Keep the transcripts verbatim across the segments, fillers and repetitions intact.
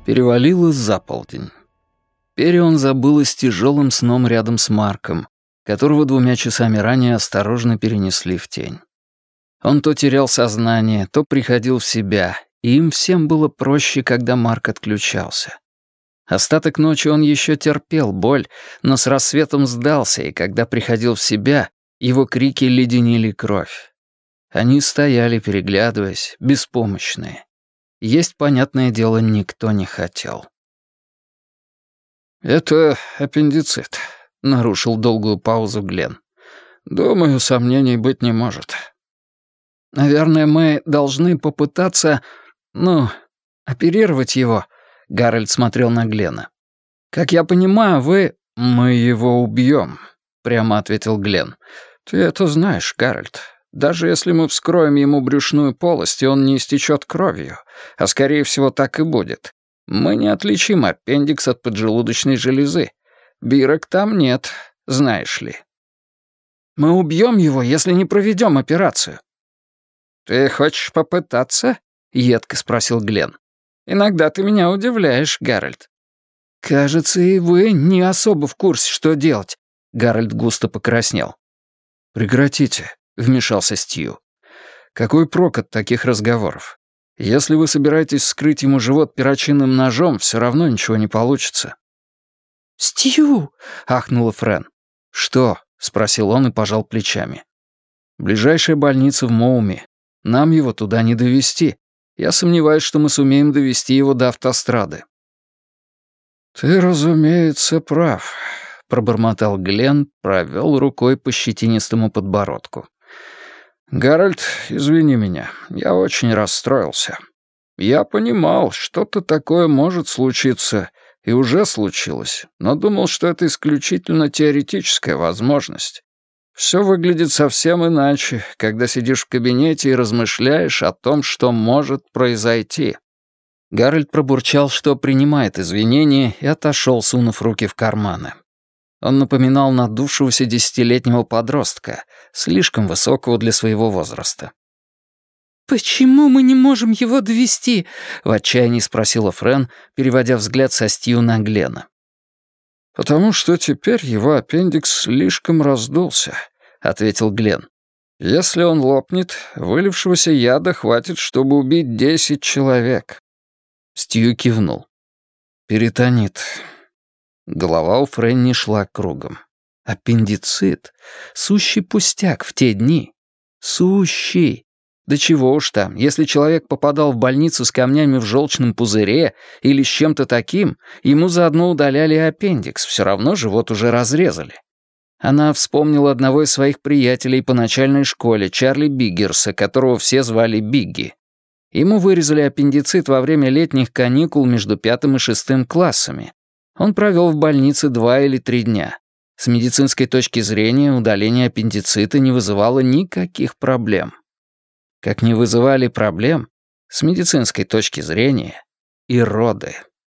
Перевалило за полдень. Перион забылась тяжелым сном рядом с Марком, которого двумя часами ранее осторожно перенесли в тень. Он то терял сознание, то приходил в себя, и им всем было проще, когда Марк отключался. Остаток ночи он еще терпел боль, но с рассветом сдался, и когда приходил в себя, его крики леденили кровь. Они стояли, переглядываясь, беспомощные. Есть, понятное дело, никто не хотел. «Это аппендицит», — нарушил долгую паузу Глен. «Думаю, сомнений быть не может». «Наверное, мы должны попытаться, ну, оперировать его», — Гарольд смотрел на Глена. «Как я понимаю, вы...» «Мы его убьем», — прямо ответил Глен. «Ты это знаешь, Гарольд. Даже если мы вскроем ему брюшную полость, и он не истечет кровью, а скорее всего так и будет, мы не отличим аппендикс от поджелудочной железы. Бирок там нет, знаешь ли. Мы убьем его, если не проведем операцию». «Ты хочешь попытаться?» — едко спросил Глен. «Иногда ты меня удивляешь, Гарольд». «Кажется, и вы не особо в курсе, что делать», — Гарольд густо покраснел. «Прекратите», — вмешался Стью. «Какой прок от таких разговоров? Если вы собираетесь вскрыть ему живот перочинным ножом, все равно ничего не получится». «Стью!» — ахнула Френ. «Что?» — спросил он и пожал плечами. «Ближайшая больница в Моуме. Нам его туда не довести. Я сомневаюсь, что мы сумеем довести его до автострады». «Ты, разумеется, прав», — пробормотал Глен, провел рукой по щетинистому подбородку. «Гарольд, извини меня, я очень расстроился. Я понимал, что-то такое может случиться, и уже случилось, но думал, что это исключительно теоретическая возможность. Все выглядит совсем иначе, когда сидишь в кабинете и размышляешь о том, что может произойти». Гарольд пробурчал, что принимает извинения, и отошел, сунув руки в карманы. Он напоминал надувшегося десятилетнего подростка, слишком высокого для своего возраста. «Почему мы не можем его довести?» — в отчаянии спросила Френ, переводя взгляд со Стью на Глена. «Потому что теперь его аппендикс слишком раздулся», — ответил Глен. «Если он лопнет, вылившегося яда хватит, чтобы убить десять человек». Стью кивнул. «Перитонит». Голова у Френ не шла кругом. Аппендицит. Сущий пустяк в те дни. Сущий. Да чего уж там, если человек попадал в больницу с камнями в желчном пузыре или с чем-то таким, ему заодно удаляли аппендикс, все равно живот уже разрезали. Она вспомнила одного из своих приятелей по начальной школе, Чарли Биггерса, которого все звали Бигги. Ему вырезали аппендицит во время летних каникул между пятым и шестым классами. Он провел в больнице два или три дня. С медицинской точки зрения удаление аппендицита не вызывало никаких проблем. Как не вызывали проблем, с медицинской точки зрения, и роды.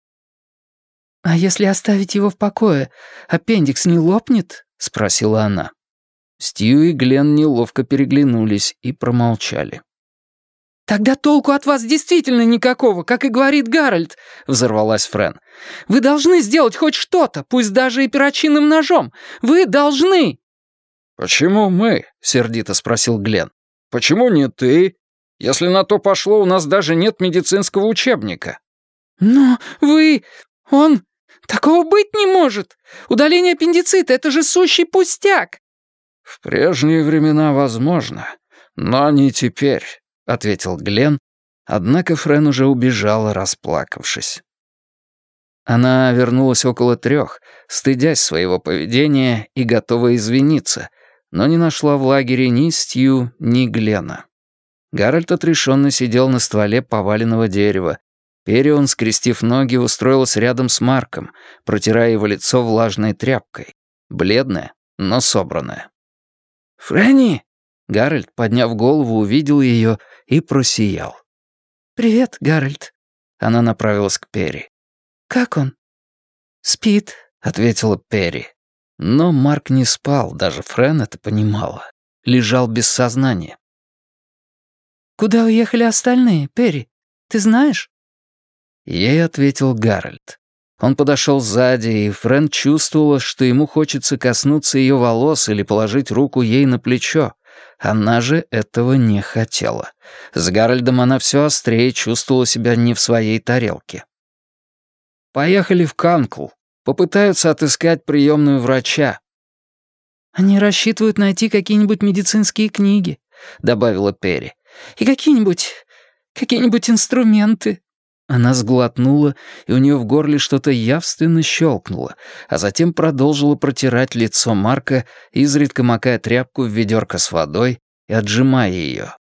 «А если оставить его в покое, аппендикс не лопнет?» — спросила она. Стью и Глен неловко переглянулись и промолчали. «Тогда толку от вас действительно никакого, как и говорит Гарольд», — взорвалась Френ. «Вы должны сделать хоть что-то, пусть даже и перочинным ножом. Вы должны!» «Почему мы?» — сердито спросил Глен. «Почему не ты? Если на то пошло, у нас даже нет медицинского учебника». «Но вы... он... такого быть не может! Удаление аппендицита — это же сущий пустяк!» «В прежние времена возможно, но не теперь», — ответил Глен, однако Френ уже убежала, расплакавшись. Она вернулась около трех, стыдясь своего поведения и готова извиниться, но не нашла в лагере ни Стью, ни Глена. Гарольд отрешенно сидел на стволе поваленного дерева. Перион, скрестив ноги, устроилась рядом с Марком, протирая его лицо влажной тряпкой. Бледная, но собранная. «Фрэнни!» Гарольд, подняв голову, увидел ее и просиял. «Привет, Гарольд». Она направилась к Перри. «Как он?» «Спит», — ответила Перри. Но Марк не спал, даже Френ это понимала. Лежал без сознания. «Куда уехали остальные, Перри? Ты знаешь?» Ей ответил Гарольд. Он подошел сзади, и Френ чувствовала, что ему хочется коснуться ее волос или положить руку ей на плечо. Она же этого не хотела. С Гарольдом она все острее чувствовала себя не в своей тарелке. «Поехали в Канкл. Попытаются отыскать приемную врача». «Они рассчитывают найти какие-нибудь медицинские книги», — добавила Перри. «И какие-нибудь... какие-нибудь инструменты». Она сглотнула, и у нее в горле что-то явственно щелкнуло, а затем продолжила протирать лицо Марка, изредка макая тряпку в ведерко с водой и отжимая ее.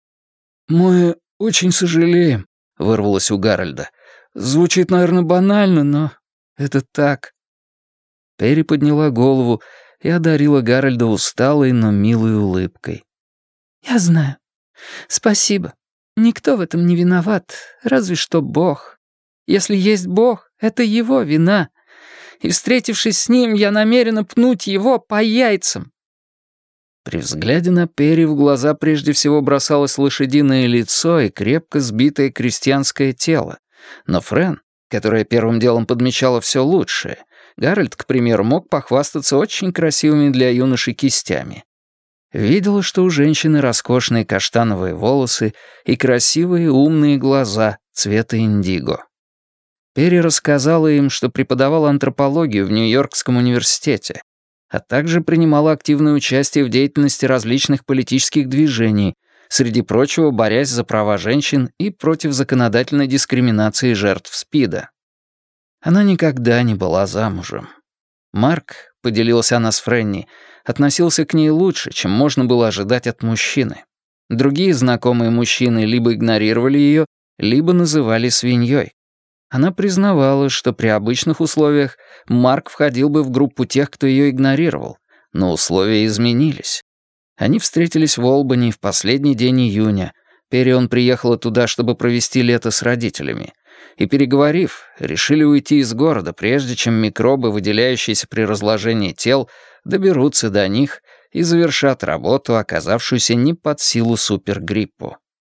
«Мы очень сожалеем», — вырвалось у Гарольда. «Звучит, наверное, банально, но это так». Перри подняла голову и одарила Гарольда усталой, но милой улыбкой. «Я знаю. Спасибо. Никто в этом не виноват, разве что Бог. Если есть Бог, это его вина. И, встретившись с ним, я намерена пнуть его по яйцам». При взгляде на Перри в глаза прежде всего бросалось лошадиное лицо и крепко сбитое крестьянское тело. Но Френ, которая первым делом подмечала все лучшее, Гарольд, к примеру, мог похвастаться очень красивыми для юноши кистями. Видела, что у женщины роскошные каштановые волосы и красивые умные глаза цвета индиго. Перри рассказала им, что преподавала антропологию в Нью-Йоркском университете, а также принимала активное участие в деятельности различных политических движений, среди прочего борясь за права женщин и против законодательной дискриминации жертв СПИДа. Она никогда не была замужем. Марк, поделилась она с Френни, относился к ней лучше, чем можно было ожидать от мужчины. Другие знакомые мужчины либо игнорировали ее, либо называли свиньей. Она признавала, что при обычных условиях Марк входил бы в группу тех, кто ее игнорировал, но условия изменились. Они встретились в Олбани в последний день июня. Перрион приехала туда, чтобы провести лето с родителями. И, переговорив, решили уйти из города, прежде чем микробы, выделяющиеся при разложении тел, доберутся до них и завершат работу, оказавшуюся не под силу супергриппу.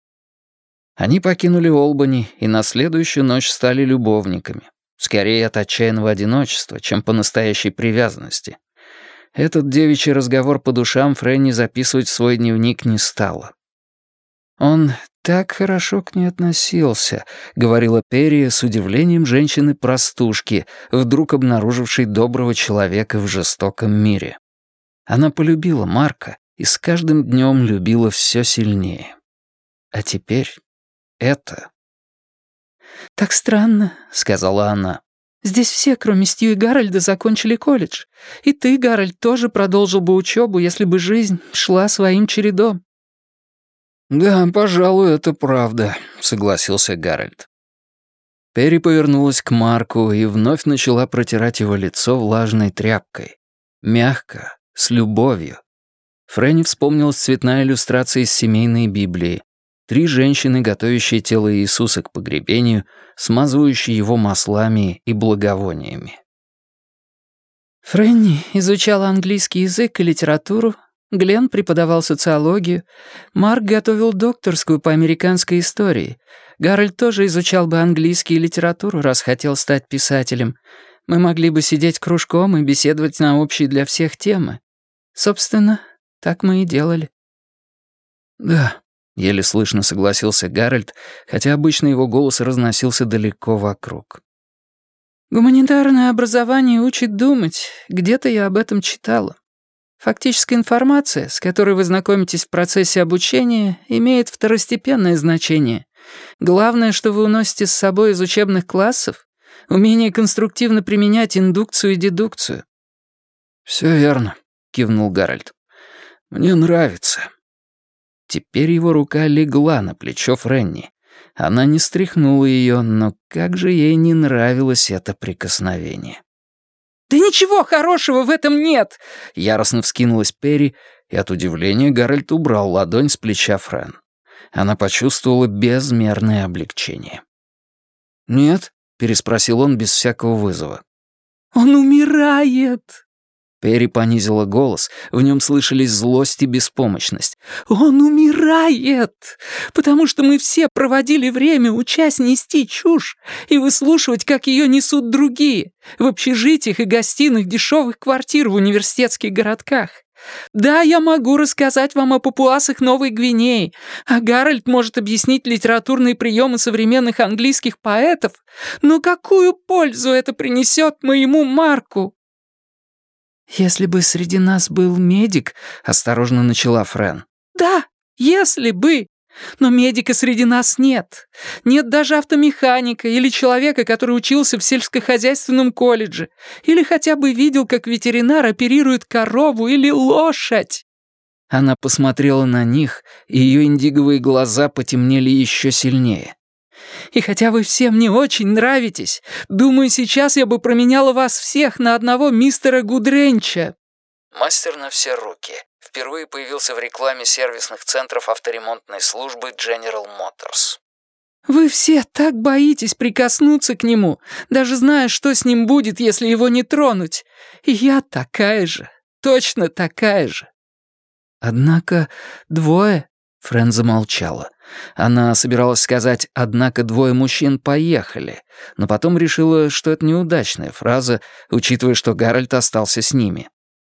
Они покинули Олбани и на следующую ночь стали любовниками. Скорее от отчаянного одиночества, чем по настоящей привязанности. Этот девичий разговор по душам Фрэнни записывать в свой дневник не стала. «Он так хорошо к ней относился», — говорила Перри с удивлением женщины-простушки, вдруг обнаружившей доброго человека в жестоком мире. Она полюбила Марка и с каждым днем любила все сильнее. А теперь это... «Так странно», — сказала она. «Здесь все, кроме Стью и Гарольда, закончили колледж. И ты, Гарольд, тоже продолжил бы учебу, если бы жизнь шла своим чередом». «Да, пожалуй, это правда», — согласился Гарольд. Перри повернулась к Марку и вновь начала протирать его лицо влажной тряпкой. Мягко, с любовью. Фрэнни вспомнилась цветная иллюстрация из семейной Библии. Три женщины, готовящие тело Иисуса к погребению, смазывающие его маслами и благовониями. Фрэнни изучала английский язык и литературу, Глен преподавал социологию, Марк готовил докторскую по американской истории, Гарольд тоже изучал бы английский и литературу, раз хотел стать писателем. Мы могли бы сидеть кружком и беседовать на общие для всех темы. Собственно, так мы и делали. «Да», — еле слышно согласился Гарольд, хотя обычно его голос разносился далеко вокруг. «Гуманитарное образование учит думать. Где-то я об этом читала. Фактическая информация, с которой вы знакомитесь в процессе обучения, имеет второстепенное значение. Главное, что вы уносите с собой из учебных классов, умение конструктивно применять индукцию и дедукцию». «Все верно», — кивнул Гарольд. «Мне нравится». Теперь его рука легла на плечо Фрэнни. Она не стряхнула ее, но как же ей не нравилось это прикосновение. «Да ничего хорошего в этом нет!» — яростно вскинулась Перри, и от удивления Гарольд убрал ладонь с плеча Фрэн. Она почувствовала безмерное облегчение. «Нет?» — переспросил он без всякого вызова. «Он умирает!» Перри понизила голос, в нем слышались злость и беспомощность. «Он умирает, потому что мы все проводили время, учась нести чушь и выслушивать, как ее несут другие, в общежитиях и гостиных дешевых квартир в университетских городках. Да, я могу рассказать вам о папуасах Новой Гвинеи, а Гарольд может объяснить литературные приемы современных английских поэтов, но какую пользу это принесет моему Марку?» «Если бы среди нас был медик», — осторожно начала Френ. «Да, если бы. Но медика среди нас нет. Нет даже автомеханика или человека, который учился в сельскохозяйственном колледже, или хотя бы видел, как ветеринар оперирует корову или лошадь». Она посмотрела на них, и ее индиговые глаза потемнели еще сильнее. «И хотя вы все мне очень нравитесь, думаю, сейчас я бы променяла вас всех на одного мистера Гудренча». Мастер на все руки. Впервые появился в рекламе сервисных центров авторемонтной службы General Motors. «Вы все так боитесь прикоснуться к нему, даже зная, что с ним будет, если его не тронуть. И я такая же, точно такая же». «Однако двое...» — Френ замолчала. Она собиралась сказать «однако двое мужчин поехали», но потом решила, что это неудачная фраза, учитывая, что Гарольд остался с ними.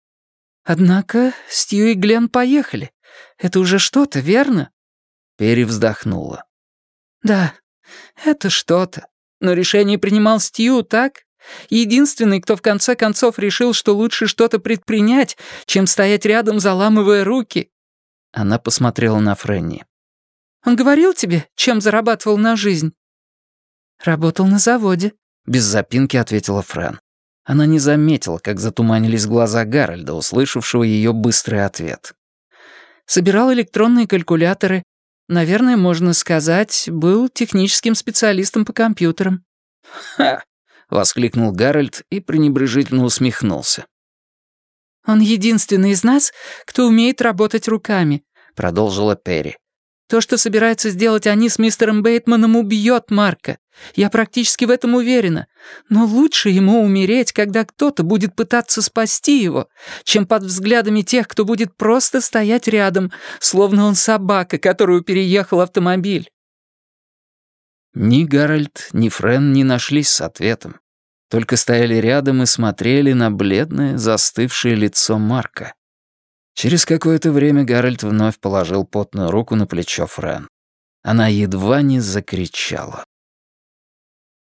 «Однако Стью и Глен поехали. Это уже что-то, верно?» Перри вздохнула. «Да, это что-то. Но решение принимал Стью, так? Единственный, кто в конце концов решил, что лучше что-то предпринять, чем стоять рядом, заламывая руки». Она посмотрела на Фрэнни. «Он говорил тебе, чем зарабатывал на жизнь?» «Работал на заводе», — без запинки ответила Фрэн. Она не заметила, как затуманились глаза Гарольда, услышавшего ее быстрый ответ. «Собирал электронные калькуляторы. Наверное, можно сказать, был техническим специалистом по компьютерам». «Ха!» — воскликнул Гарольд и пренебрежительно усмехнулся. «Он единственный из нас, кто умеет работать руками», — продолжила Перри. «То, что собираются сделать они с мистером Бейтманом, убьет Марка. Я практически в этом уверена. Но лучше ему умереть, когда кто-то будет пытаться спасти его, чем под взглядами тех, кто будет просто стоять рядом, словно он собака, которую переехал автомобиль». Ни Гарольд, ни Френ не нашлись с ответом. Только стояли рядом и смотрели на бледное, застывшее лицо Марка. Через какое-то время Гарольд вновь положил потную руку на плечо Френ. Она едва не закричала.